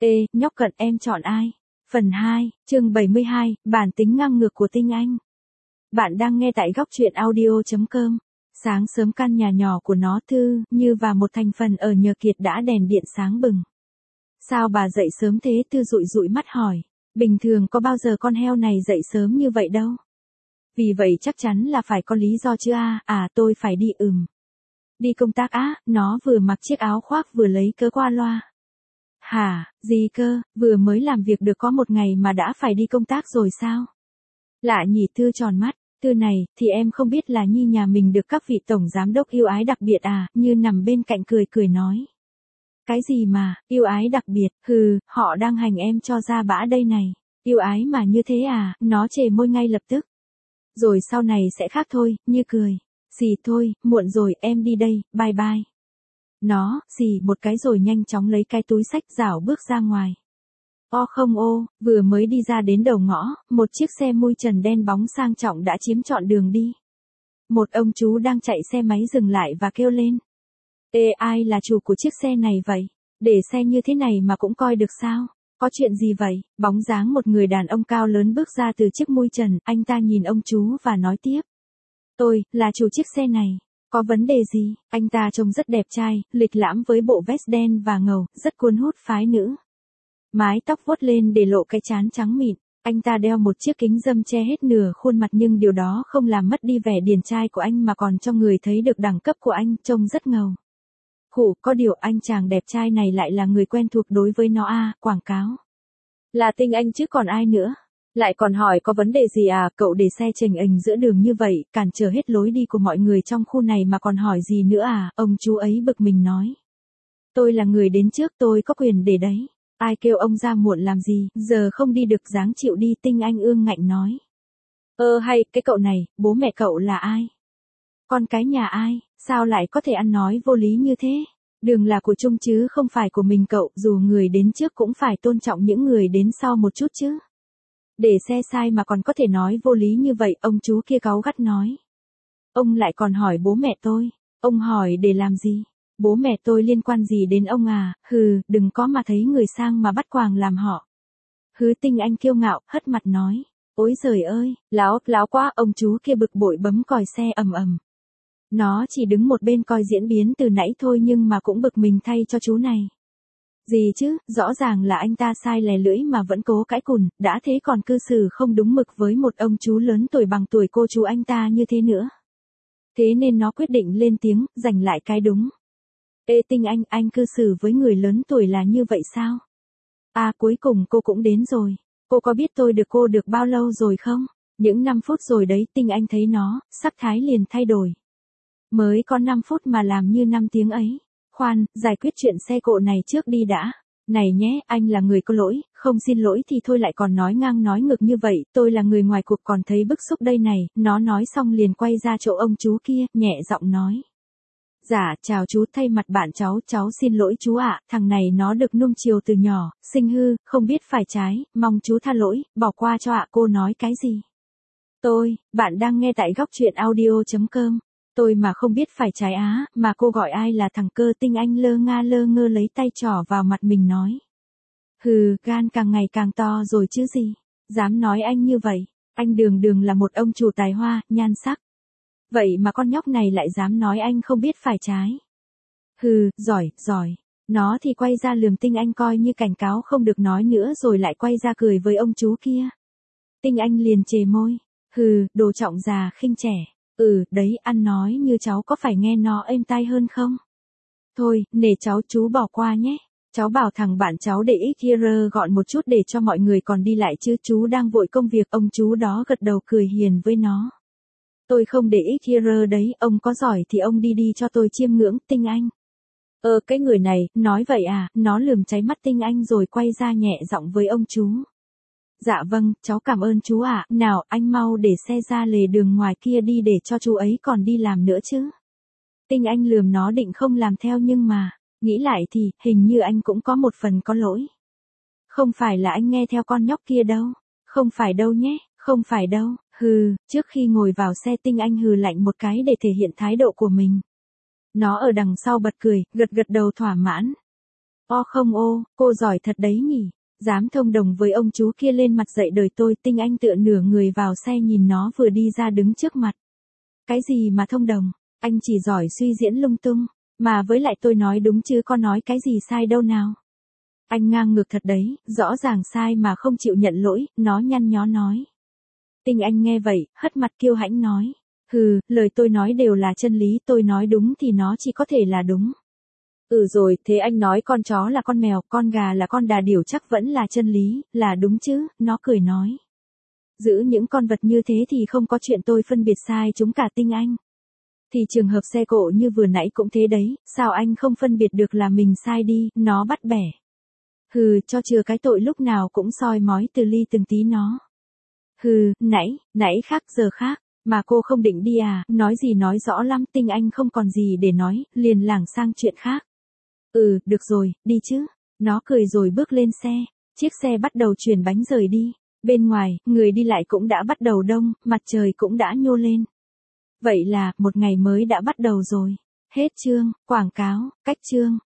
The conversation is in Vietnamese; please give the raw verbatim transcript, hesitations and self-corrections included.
Ê, nhóc cận em chọn ai? Phần hai, chương bảy mươi hai, bản tính ngang ngược của Tinh Anh. Bạn đang nghe tại góc truyện audio chấm com. Sáng sớm căn nhà nhỏ của nó Thư, Như và một thành phần ở Nhờ Kiệt đã đèn điện sáng bừng. Sao bà dậy sớm thế? Thư dụi dụi mắt hỏi. Bình thường có bao giờ con heo này dậy sớm như vậy đâu. Vì vậy chắc chắn là phải có lý do chứ à, à tôi phải đi ừm. Đi công tác á, nó vừa mặc chiếc áo khoác vừa lấy cớ qua loa. Hả, gì cơ, vừa mới làm việc được có một ngày mà đã phải đi công tác rồi sao? Lạ nhỉ. Thư tròn mắt, Thư này, thì em không biết là Nhi nhà mình được các vị tổng giám đốc yêu ái đặc biệt à, Như nằm bên cạnh cười cười nói. Cái gì mà, yêu ái đặc biệt, hừ, họ đang hành em cho ra bã đây này, yêu ái mà như thế à, nó chề môi ngay lập tức. Rồi sau này sẽ khác thôi, Như cười, xì thôi, muộn rồi, em đi đây, bye bye. Nó, xì một cái rồi nhanh chóng lấy cái túi xách rảo bước ra ngoài. O không ô, vừa mới đi ra đến đầu ngõ, một chiếc xe mui trần đen bóng sang trọng đã chiếm trọn đường đi. Một ông chú đang chạy xe máy dừng lại và kêu lên. Ê, ai là chủ của chiếc xe này vậy? Để xe như thế này mà cũng coi được sao? Có chuyện gì vậy? Bóng dáng một người đàn ông cao lớn bước ra từ chiếc mui trần, anh ta nhìn ông chú và nói tiếp. Tôi, là chủ chiếc xe này. Có vấn đề gì? Anh ta trông rất đẹp trai, lịch lãm với bộ vest đen và ngầu, rất cuốn hút phái nữ. Mái tóc vuốt lên để lộ cái trán trắng mịn. Anh ta đeo một chiếc kính râm che hết nửa khuôn mặt nhưng điều đó không làm mất đi vẻ điển trai của anh mà còn cho người thấy được đẳng cấp của anh, trông rất ngầu. Khủ, có điều anh chàng đẹp trai này lại là người quen thuộc đối với nó à, quảng cáo. Là Tinh Anh chứ còn ai nữa. Lại còn hỏi có vấn đề gì à, cậu để xe chềnh ềnh giữa đường như vậy, cản trở hết lối đi của mọi người trong khu này mà còn hỏi gì nữa à, ông chú ấy bực mình nói. Tôi là người đến trước, tôi có quyền để đấy. Ai kêu ông ra muộn làm gì, giờ không đi được dáng chịu đi, Tinh Anh ương ngạnh nói. Ơ hay, cái cậu này, bố mẹ cậu là ai? Con cái nhà ai, sao lại có thể ăn nói vô lý như thế? Đường là của chung chứ không phải của mình cậu, dù người đến trước cũng phải tôn trọng những người đến sau một chút chứ. Để xe sai mà còn có thể nói vô lý như vậy, ông chú kia cáu gắt nói. Ông lại còn hỏi bố mẹ tôi, ông hỏi để làm gì? Bố mẹ tôi liên quan gì đến ông à, hừ, đừng có mà thấy người sang mà bắt quàng làm họ. Hứ. Tinh Anh kiêu ngạo, hất mặt nói. Ôi giời ơi, láo, láo quá, ông chú kia bực bội bấm còi xe ầm ầm. Nó chỉ đứng một bên coi diễn biến từ nãy thôi nhưng mà cũng bực mình thay cho chú này. Gì chứ, rõ ràng là anh ta sai lè lưỡi mà vẫn cố cãi cùn, đã thế còn cư xử không đúng mực với một ông chú lớn tuổi bằng tuổi cô chú anh ta như thế nữa. Thế nên nó quyết định lên tiếng, giành lại cái đúng. Ê Tinh Anh, anh cư xử với người lớn tuổi là như vậy sao? À cuối cùng cô cũng đến rồi. Cô có biết tôi được cô được bao lâu rồi không? Những năm phút rồi đấy. Tinh Anh thấy nó, sắc thái liền thay đổi. Mới có năm phút mà làm như năm tiếng ấy. Khoan, giải quyết chuyện xe cộ này trước đi đã. Này nhé, anh là người có lỗi, không xin lỗi thì thôi lại còn nói ngang nói ngược như vậy, tôi là người ngoài cuộc còn thấy bức xúc đây này, nó nói xong liền quay ra chỗ ông chú kia, nhẹ giọng nói. Dạ, chào chú, thay mặt bạn cháu, cháu xin lỗi chú ạ, thằng này nó được nuông chiều từ nhỏ, sinh hư, không biết phải trái, mong chú tha lỗi, bỏ qua cho ạ. Cô nói cái gì? Tôi, bạn đang nghe tại góc truyện audio chấm com. Tôi mà không biết phải trái á, mà cô gọi ai là thằng cơ? Tinh Anh lơ nga lơ ngơ lấy tay trỏ vào mặt mình nói. Hừ, gan càng ngày càng to rồi chứ gì. Dám nói anh như vậy, anh đường đường là một ông chủ tài hoa, nhan sắc. Vậy mà con nhóc này lại dám nói anh không biết phải trái. Hừ, giỏi, giỏi. Nó thì quay ra lườm Tinh Anh coi như cảnh cáo không được nói nữa rồi lại quay ra cười với ông chú kia. Tinh Anh liền chề môi. Hừ, đồ trọng già khinh trẻ. Ừ, đấy, ăn nói như cháu có phải nghe nó êm tai hơn không? Thôi, nể cháu, chú bỏ qua nhé. Cháu bảo thằng bạn cháu để ít kia gọn một chút để cho mọi người còn đi lại chứ, chú đang vội công việc. Ông chú đó gật đầu cười hiền với nó. Tôi không để ít kia đấy, ông có giỏi thì ông đi đi cho tôi chiêm ngưỡng. Tinh Anh. Ờ, cái người này, nói vậy à, nó lườm cháy mắt Tinh Anh rồi quay ra nhẹ giọng với ông chú. Dạ vâng, cháu cảm ơn chú ạ, nào, anh mau để xe ra lề đường ngoài kia đi để cho chú ấy còn đi làm nữa chứ. Tinh Anh lườm nó định không làm theo nhưng mà, nghĩ lại thì, hình như anh cũng có một phần có lỗi. Không phải là anh nghe theo con nhóc kia đâu, không phải đâu nhé, không phải đâu, hừ, trước khi ngồi vào xe Tinh Anh hừ lạnh một cái để thể hiện thái độ của mình. Nó ở đằng sau bật cười, gật gật đầu thỏa mãn. O không ô, cô giỏi thật đấy nhỉ. Dám thông đồng với ông chú kia lên mặt dạy đời tôi. Tinh Anh tựa nửa người vào xe nhìn nó vừa đi ra đứng trước mặt. Cái gì mà thông đồng, anh chỉ giỏi suy diễn lung tung. Mà với lại tôi nói đúng chứ có nói cái gì sai đâu nào. Anh ngang ngược thật đấy, rõ ràng sai mà không chịu nhận lỗi, nó nhăn nhó nói. Tinh Anh nghe vậy, hất mặt kiêu hãnh nói. Hừ, lời tôi nói đều là chân lý, tôi nói đúng thì nó chỉ có thể là đúng. Ừ rồi, thế anh nói con chó là con mèo, con gà là con đà điểu chắc vẫn là chân lý, là đúng chứ, nó cười nói. Giữ những con vật như thế thì không có chuyện tôi phân biệt sai chúng cả Tinh Anh. Thì trường hợp xe cộ như vừa nãy cũng thế đấy, sao anh không phân biệt được là mình sai đi, nó bắt bẻ. Hừ, cho chừa cái tội lúc nào cũng soi mói từ ly từng tí nó. Hừ, nãy, nãy khác giờ khác, mà cô không định đi à, nói gì nói rõ lắm. Tinh Anh không còn gì để nói, liền lảng sang chuyện khác. Ừ, được rồi, đi chứ. Nó cười rồi bước lên xe, chiếc xe bắt đầu chuyển bánh rời đi. Bên ngoài, người đi lại cũng đã bắt đầu đông, mặt trời cũng đã nhô lên. Vậy là, một ngày mới đã bắt đầu rồi. Hết chương, quảng cáo, cách chương.